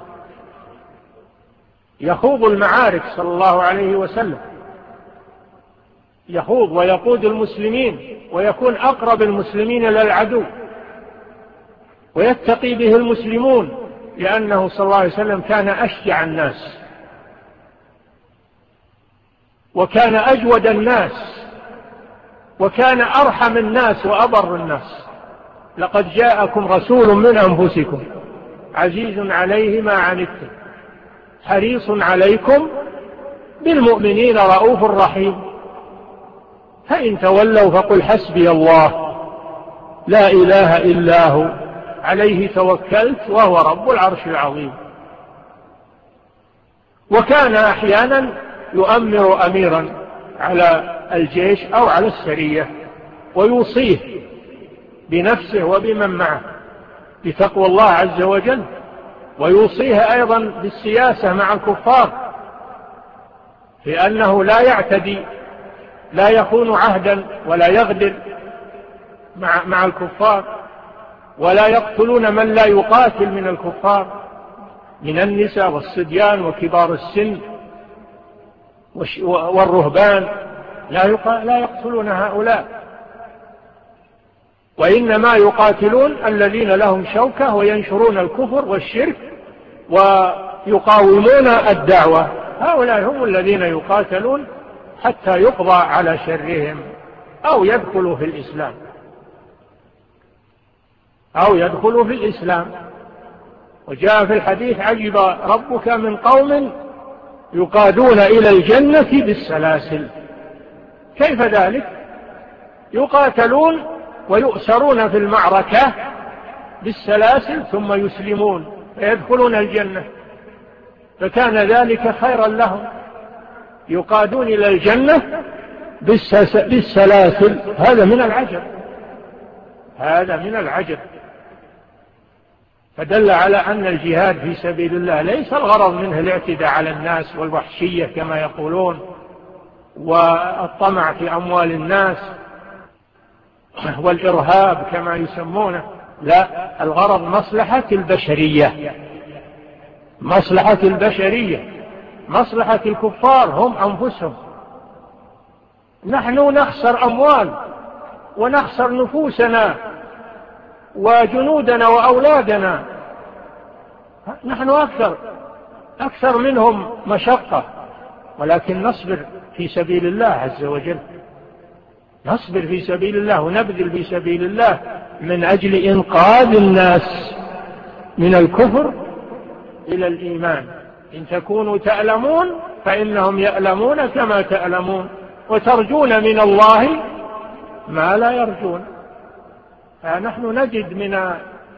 D: يخوض المعارك صلى الله عليه وسلم، يخوض ويقود المسلمين، ويكون أقرب المسلمين إلى العدو، ويتقي به المسلمون، لأنه صلى الله عليه وسلم كان أشجع الناس، وكان أجود الناس، وكان أرحم الناس وأبر الناس. لقد جاءكم رسول من أنفسكم عزيز عليه ما عنتم حريص عليكم بالمؤمنين رؤوف رحيم. فإن تولوا فقل حسبي الله لا إله إلا هو عليه توكلت وهو رب العرش العظيم. وكان أحيانا يؤمر أميرا على الجيش أو على السرية ويوصيه بنفسه وبمن معه بتقوى الله عز وجل، ويوصيه أيضا بالسياسة مع الكفار، لأنه لا يعتدي، لا يخون عهدا ولا يغدر مع الكفار، ولا يقتلون من لا يقاتل من الكفار من النساء والصبيان وكبار السن والرهبان، لا يقتلون هؤلاء، وإنما يقاتلون الذين لهم شوكة وينشرون الكفر والشرك ويقاومون الدعوة. هؤلاء هم الذين يقاتلون حتى يقضى على شرهم أو يدخلوا في الإسلام. وجاء في الحديث عجب ربك من قوم يقادون إلى الجنة بالسلاسل. كيف ذلك؟ يقاتلون ويؤسرون في المعركة بالسلاسل ثم يسلمون فيدخلون الجنة، فكان ذلك خيرا لهم. يقادون إلى الجنة بالسلاسل، هذا من العجب. هذا من العجب. فدل على أن الجهاد في سبيل الله ليس الغرض منه الاعتداء على الناس والوحشية كما يقولون والطمع في أموال الناس والإرهاب كما يسمونه، لا، الغرض مصلحة البشرية، مصلحة البشرية، مصلحة الكفار هم أنفسهم. نحن نخسر أموال ونخسر نفوسنا وجنودنا وأولادنا، نحن أكثر منهم مشقة، ولكن نصبر في سبيل الله عز وجل، نصبر في سبيل الله ونبذل في سبيل الله من أجل إنقاذ الناس من الكفر إلى الإيمان. إن تكونوا تألمون فإنهم يألمون كما تألمون وترجون من الله ما لا يرجون. فنحن نجد من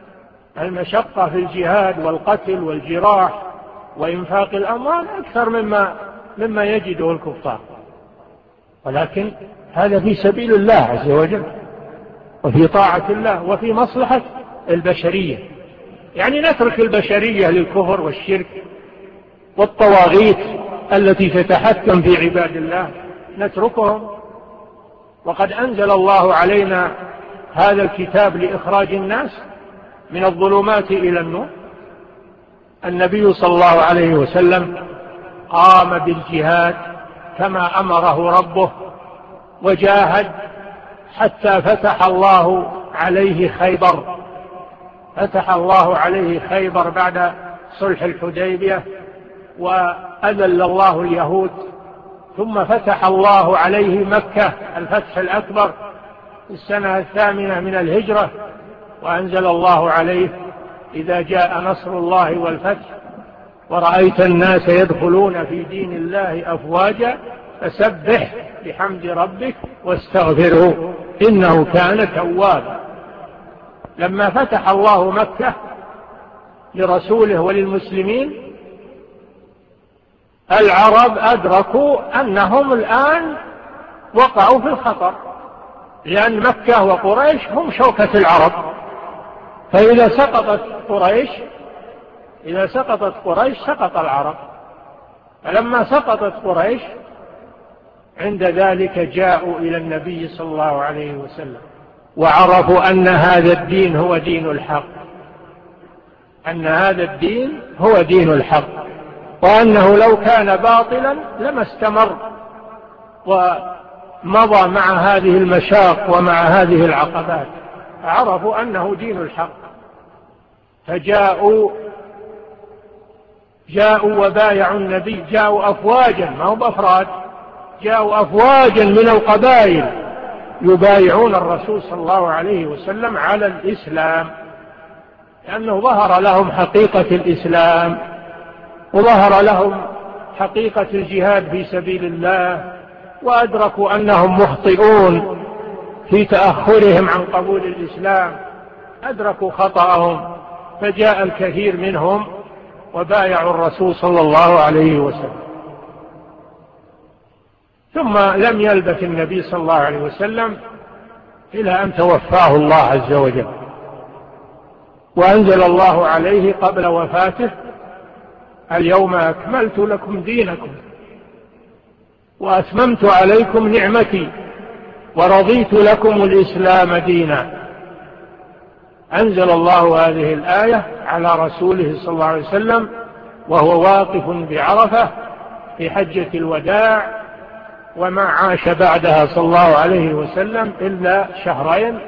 D: المشقة في الجهاد والقتل والجراح وإنفاق الأموال أكثر مما يجده الكفار، ولكن هذا في سبيل الله عز وجل وفي طاعة الله وفي مصلحة البشرية. يعني نترك البشرية للكفر والشرك والطواغيت التي تتحكم في عباد الله، نتركهم. وقد أنزل الله علينا هذا الكتاب لإخراج الناس من الظلمات إلى النور. النبي صلى الله عليه وسلم قام بالجهاد كما أمره ربه وجاهد حتى فتح الله عليه خيبر، فتح الله عليه خيبر بعد صلح الحديبية وأذل الله اليهود، ثم فتح الله عليه مكة الفتح الأكبر في السنة 8 من الهجرة، وأنزل الله عليه إذا جاء نصر الله والفتح ورأيت الناس يدخلون في دين الله أفواجا فسبح بحمد ربك واستغفره إنه كان توابا. لما فتح الله مكة لرسوله وللمسلمين العرب أدركوا أنهم الآن وقعوا في الخطر، لأن مكة وقريش هم شوكة العرب، فإذا سقطت قريش سقط العرب. فلما سقطت قريش عند ذلك جاءوا إلى النبي صلى الله عليه وسلم وعرفوا أن هذا الدين هو دين الحق، أن هذا الدين هو دين الحق، وأنه لو كان باطلا لما استمر ومضى مع هذه المشاق ومع هذه العقبات، عرفوا أنه دين الحق. فجاءوا وبايعوا النبي، جاءوا أفواجا ما هم أفراد، جاءوا أفواجا من القبائل يبايعون الرسول صلى الله عليه وسلم على الإسلام، لأنه ظهر لهم حقيقة الإسلام وظهر لهم حقيقة الجهاد في سبيل الله، وأدركوا أنهم مخطئون في تأخرهم عن قبول الإسلام، أدركوا خطأهم، فجاء الكثير منهم وبايعوا الرسول صلى الله عليه وسلم. ثم لم يلبث النبي صلى الله عليه وسلم إلى أن توفاه الله عز وجل، وأنزل الله عليه قبل وفاته اليوم أكملت لكم دينكم وأتممت عليكم نعمتي ورضيت لكم الإسلام دينا. أنزل الله هذه الآية على رسوله صلى الله عليه وسلم وهو واقف بعرفة في حجة الوداع، وما عاش بعدها صلى الله عليه وسلم إلا 2 شهر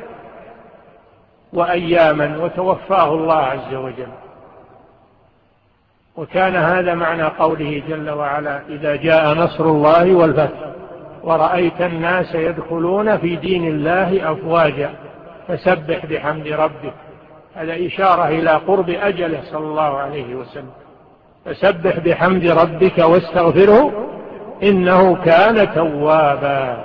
D: وأياما وتوفاه الله عز وجل. وكان هذا معنى قوله جل وعلا إذا جاء نصر الله والفتح ورأيت الناس يدخلون في دين الله أفواجا فسبح بحمد ربك. هذا إشارة إلى قرب أجله صلى الله عليه وسلم، فسبح بحمد ربك واستغفره إنه كان توابا.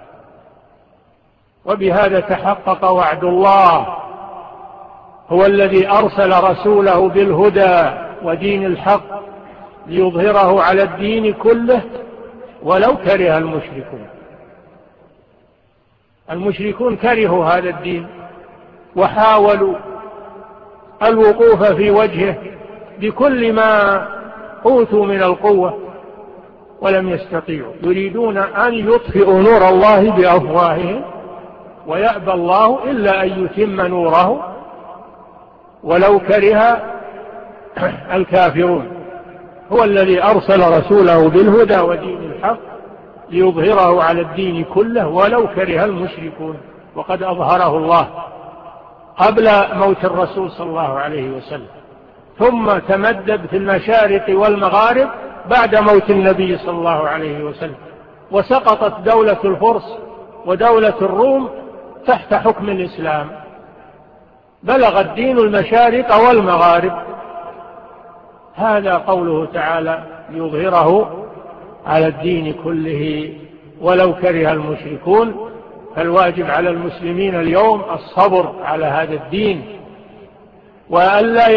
D: وبهذا تحقق وعد الله، هو الذي أرسل رسوله بالهدى ودين الحق ليظهره على الدين كله ولو كره المشركون. المشركون كرهوا هذا الدين وحاولوا الوقوف في وجهه بكل ما أوتوا من القوة ولم يستطيعوا، يريدون أن يطفئوا نور الله بأفواههم ويأبى الله إلا أن يتم نوره ولو كره الكافرون. هو الذي أرسل رسوله بالهدى ودين الحق ليظهره على الدين كله ولو كره المشركون، وقد أظهره الله قبل موت الرسول صلى الله عليه وسلم، ثم تمدد في المشارق والمغارب بعد موت النبي صلى الله عليه وسلم، وسقطت دولة الفرس ودولة الروم تحت حكم الإسلام، بلغ الدين المشارق والمغارب. هذا قوله تعالى ليظهره على الدين كله ولو كره المشركون. فالواجب على المسلمين اليوم الصبر على هذا الدين، وألا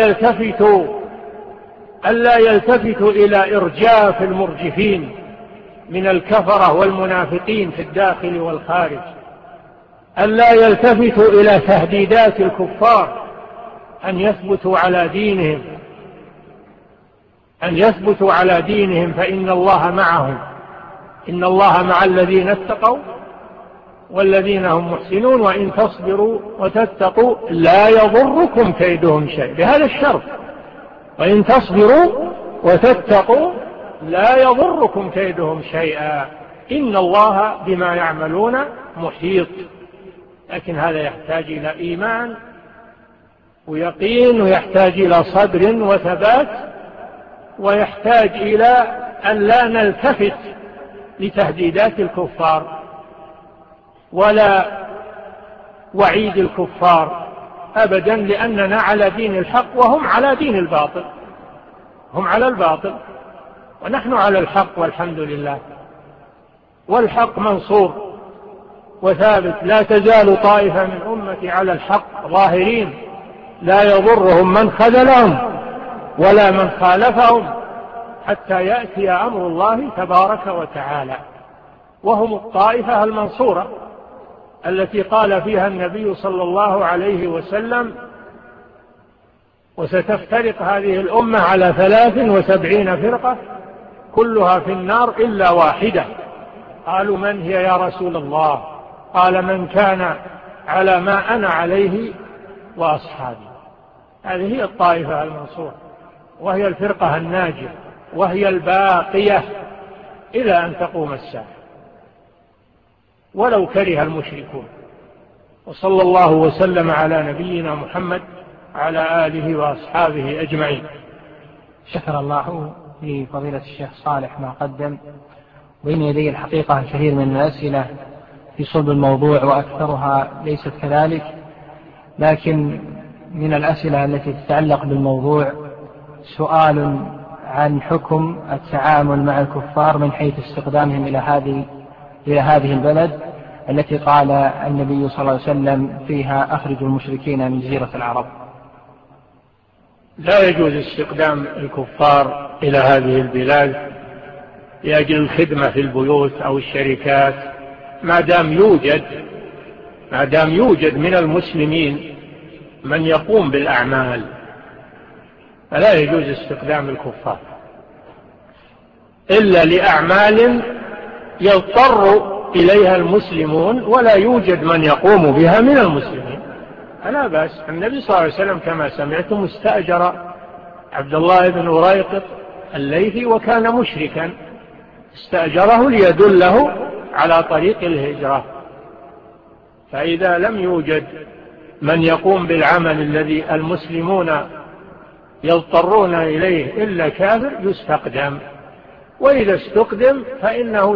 D: يلتفتوا إلى إرجاف المرجفين من الكفرة والمنافقين في الداخل والخارج، ألا يلتفتوا إلى تهديدات الكفار أن يثبتوا على دينهم فإن الله معهم، إن الله مع الذين اتقوا والذين هم محسنون وإن تصبروا وتتقوا لا يضركم كيدهم شيء، بهذا الشرط، وإن تصبروا وتتقوا لا يضركم كيدهم شيئا إن الله بما يعملون محيط. لكن هذا يحتاج إلى إيمان ويقين، ويحتاج إلى صبر وثبات، ويحتاج إلى أن لا نلتفت لتهديدات الكفار ولا وعيد الكفار أبدا، لأننا على دين الحق وهم على دين الباطل، هم على الباطل ونحن على الحق والحمد لله، والحق منصور وثابت. لا تزال طائفة من أمتي على الحق ظاهرين لا يضرهم من خذلهم ولا من خالفهم حتى يأتي أمر الله تبارك وتعالى. وهم الطائفة المنصورة التي قال فيها النبي صلى الله عليه وسلم: وستفترق هذه الأمة على 73 فرقة كلها في النار إلا واحدة. قالوا: من هي يا رسول الله؟ قال: من كان على ما أنا عليه وأصحابي. هذه هي الطائفة المنصورة، وهي الفرقة الناجية، وهي الباقية إلى أن تقوم الساعة ولو كره المشركون. وصلى الله وسلم على نبينا محمد على آله وأصحابه أجمعين.
C: شكر الله لفضيلة الشيخ صالح ما قدم. بين يدي الحقيقة الكثير من الأسئلة في صلب الموضوع وأكثرها ليست كذلك، لكن من الأسئلة التي تتعلق بالموضوع سؤال عن حكم التعامل مع الكفار من حيث استقدامهم إلى هذه البلد التي قال النبي صلى الله عليه وسلم فيها: أخرجوا المشركين من جزيرة العرب.
D: لا يجوز استقدام الكفار إلى هذه البلاد لأجل الخدمة في البيوت أو الشركات ما دام يوجد من المسلمين من يقوم بالأعمال، فلا يجوز استقدام الكفار إلا لأعمال يضطر إليها المسلمون ولا يوجد من يقوم بها من المسلمين، فلا بأس. النبي صلى الله عليه وسلم كما سمعتم استأجر عبد الله بن أريقط الليثي وكان مشركا، استأجره ليدله على طريق الهجرة. فإذا لم يوجد من يقوم بالعمل الذي المسلمون يضطرون إليه إلا كافر يستقدم، وإذا استقدم فإنه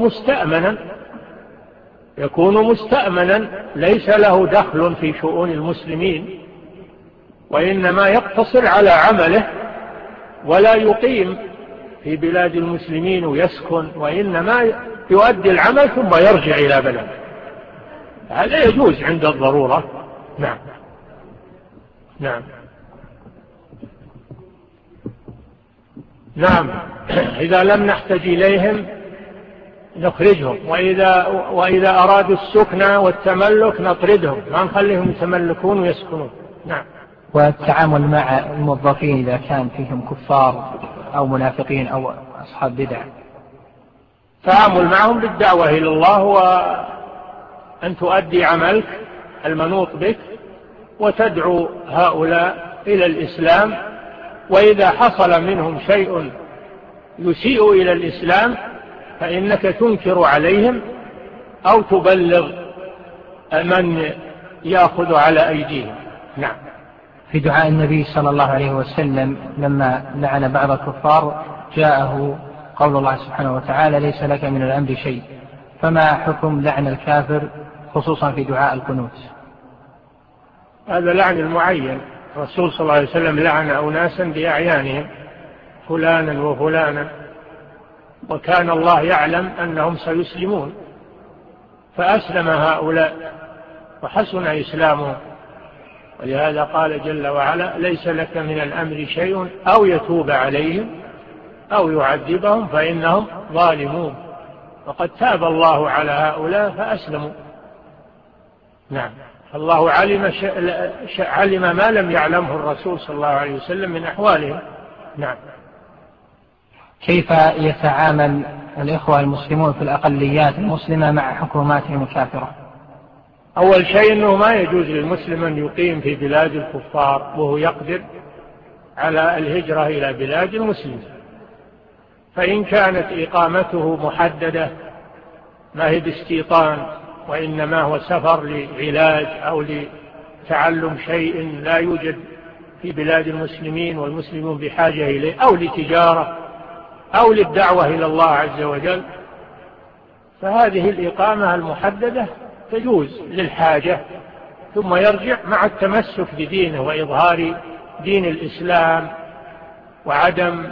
D: يكون مستأمنا ليس له دخل في شؤون المسلمين، وإنما يقتصر على عمله ولا يقيم في بلاد المسلمين ويسكن، وإنما يؤدي العمل ثم يرجع إلى بلده. هذا يجوز عند الضرورة. نعم إذا لم نحتاج إليهم نخرجهم، وإذا أرادوا السكن والتملك نطردهم، ما نخليهم يتملكون ويسكنون. نعم.
C: والتعامل مع الموظفين إذا كان فيهم كفار أو منافقين أو أصحاب بدع؟
D: تعامل معهم بالدعوة إلى الله، وأن تؤدي عملك المنوط بك وتدعو هؤلاء إلى الإسلام، وإذا حصل منهم شيء يسيء إلى الإسلام فإنك تنكر عليهم أو تبلغ من يأخذ على أيديهم. نعم.
C: في دعاء النبي صلى الله عليه وسلم لما لعن بعض الكفار جاءه قول الله سبحانه وتعالى: ليس لك من الأمر شيء. فما حكم لعن الكافر خصوصا في دعاء القنوت؟
D: هذا لعن المعين. الرسول صلى الله عليه وسلم لعن أناسا بأعيانهم، فلانا وفلانا، وكان الله يعلم أنهم سيسلمون فأسلم هؤلاء وحسن إسلامهم، ولهذا قال جل وعلا: ليس لك من الأمر شيء أو يتوب عليهم أو يعذبهم فإنهم ظالمون. وقد تاب الله على هؤلاء فأسلموا. نعم. الله علم ما لم يعلمه الرسول صلى الله عليه وسلم من أحوالهم. نعم.
C: كيف يتعامل الإخوة المسلمون في الأقليات المسلمة مع حكوماتهم الكافرة؟
D: أول شيء أنه ما يجوز للمسلم أن يقيم في بلاد الكفار وهو يقدر على الهجرة إلى بلاد المسلمين، فإن كانت إقامته محددة ما هي باستيطان وإنما هو سفر لعلاج أو لتعلم شيء لا يوجد في بلاد المسلمين والمسلمون بحاجة إليه، أو لتجارة أو للدعوة إلى الله عز وجل، فهذه الإقامة المحددة تجوز للحاجة، ثم يرجع مع التمسك بدينه وإظهار دين الإسلام وعدم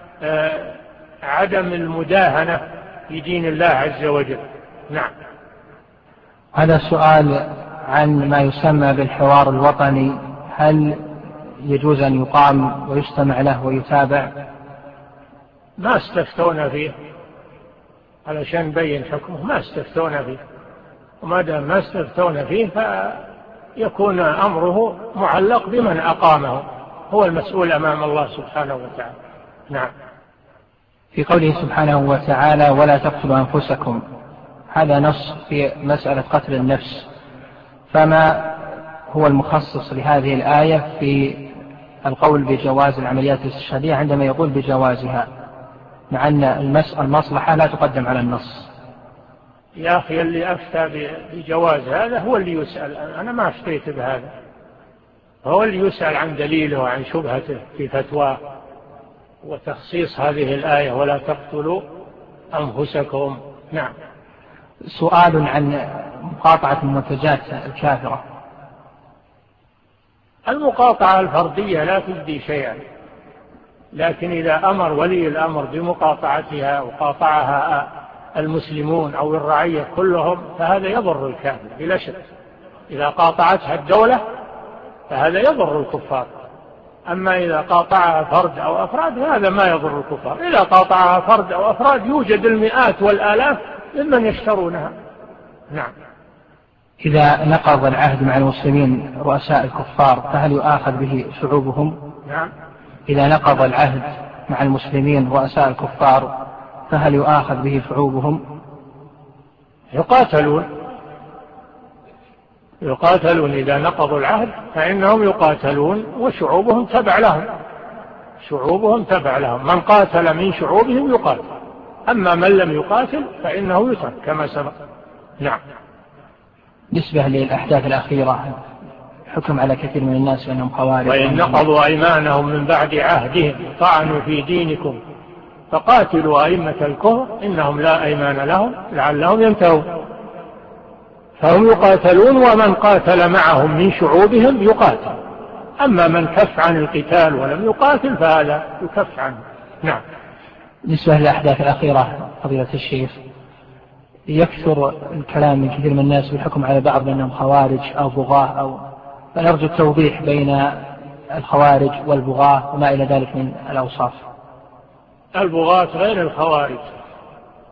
D: المداهنة في دين الله عز وجل. نعم.
C: هذا سؤال عن ما يسمى بالحوار الوطني، هل يجوز أن يقام ويستمع له ويتابع؟
D: ما استفتون فيه علشان نبين حكمه، ما استفتون فيه، وما دام ما استفتون فيه فيكون أمره معلق بمن أقامه، هو المسؤول أمام الله سبحانه وتعالى. نعم.
C: في قوله سبحانه وتعالى: ولا تقتلوا أنفسكم، هذا نص في مسألة قتل النفس، فما هو المخصص لهذه الآية في القول بجواز العمليات الاستشهادية عندما يقول بجوازها، مع أن المصلحة لا تقدم على النص؟
D: يا أخي اللي أفتى بجواز هذا هو اللي يسأل، أنا ما أفتيت بهذا، هو اللي يسأل عن دليله وعن شبهته في فتواه وتخصيص هذه الآية ولا تقتلوا أنفسكم. نعم.
C: سؤال عن مقاطعة المنتجات الكافرة.
D: المقاطعة الفردية لا تجدي شيئا، لكن إذا أمر ولي الأمر بمقاطعتها وقاطعها المسلمون أو الرعية كلهم فهذا يضر الكافر بلا شك. إذا قاطعتها الدولة فهذا يضر الكفار، أما إذا قاطعها فرد أو أفراد فهذا ما يضر الكفار. إذا قاطعها فرد أو أفراد يوجد المئات والآلاف ممن يشترونها. نعم.
C: إذا نقض العهد مع المسلمين رؤساء الكفار فهل يؤاخذ به شعوبهم؟
D: نعم.
C: إذا نقض العهد مع المسلمين رؤساء الكفار فهل يؤاخذ به شعوبهم؟
D: يقاتلون إذا نقضوا العهد فإنهم يقاتلون وشعوبهم تبع لهم، من قاتل من شعوبهم يقاتل، أما من لم يقاتل فإنه يترك كما سبق. نعم.
C: بالنسبة للأحداث الأخيرة حكم على كثير من الناس بأنهم خوارج،
D: وإن نقضوا أيمانهم من بعد عهدهم طعنوا في دينكم فقاتلوا أئمة الكفر إنهم لا أيمان لهم لعلهم ينتهون، فهم يقاتلون، ومن قاتل معهم من شعوبهم يقاتل، أما من كف عن القتال ولم يقاتل فهذا يكف عنه. نعم.
C: بالنسبة للأحداث الأخيرة فضيلة الشيخ، يكثر الكلام من كثير من الناس بالحكم على بعض بأنهم خوارج أو بغاة، فنرجو التوضيح بين الخوارج والبغاة وما إلى ذلك من الأوصاف.
D: البغاة غير الخوارج،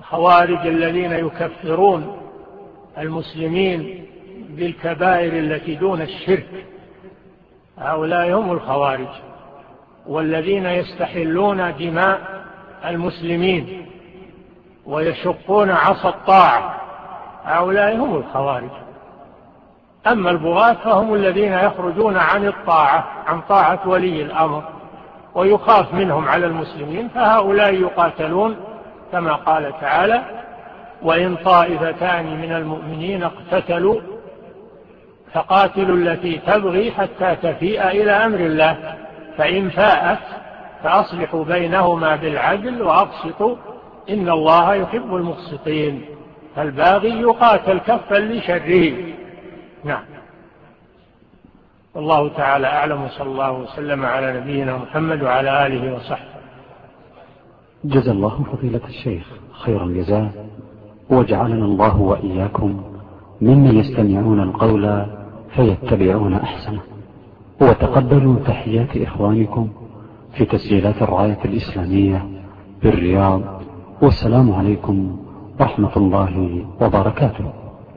D: الخوارج الذين يكفرون المسلمين بالكبائر التي دون الشرك، هؤلاء هم الخوارج. والذين يستحلون دماء المسلمين ويشقون عصا الطاعة، هؤلاء هم الخوارج. أما البغاة فهم الذين يخرجون عن الطاعة، عن طاعة ولي الأمر، ويخاف منهم على المسلمين، فهؤلاء يقاتلون كما قال تعالى: وإن طائفتان من المؤمنين اقتتلوا فقاتلوا التي تبغي حتى تفيء إلى أمر الله، فإن فاءت فأصلحوا بينهما بالعدل وأقسطوا إن الله يحب المقسطين. فالباغي يقاتل كفا لشره. نعم. والله تعالى أعلم، صلى الله وسلم على نبينا محمد وعلى آله وصحبه.
B: جزا الله فضيلة الشيخ خير الجزاء، وجعلنا الله وإياكم ممن يستمعون القول فيتبعون أحسنه. وتقبلوا تحيات إخوانكم في تسجيلات الراية الإسلامية بالرياض، والسلام عليكم ورحمة الله وبركاته.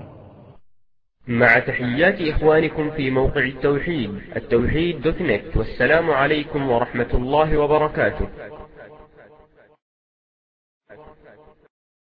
A: مع تحيات إخوانكم في موقع التوحيد، التوحيد.net، والسلام عليكم ورحمة الله وبركاته.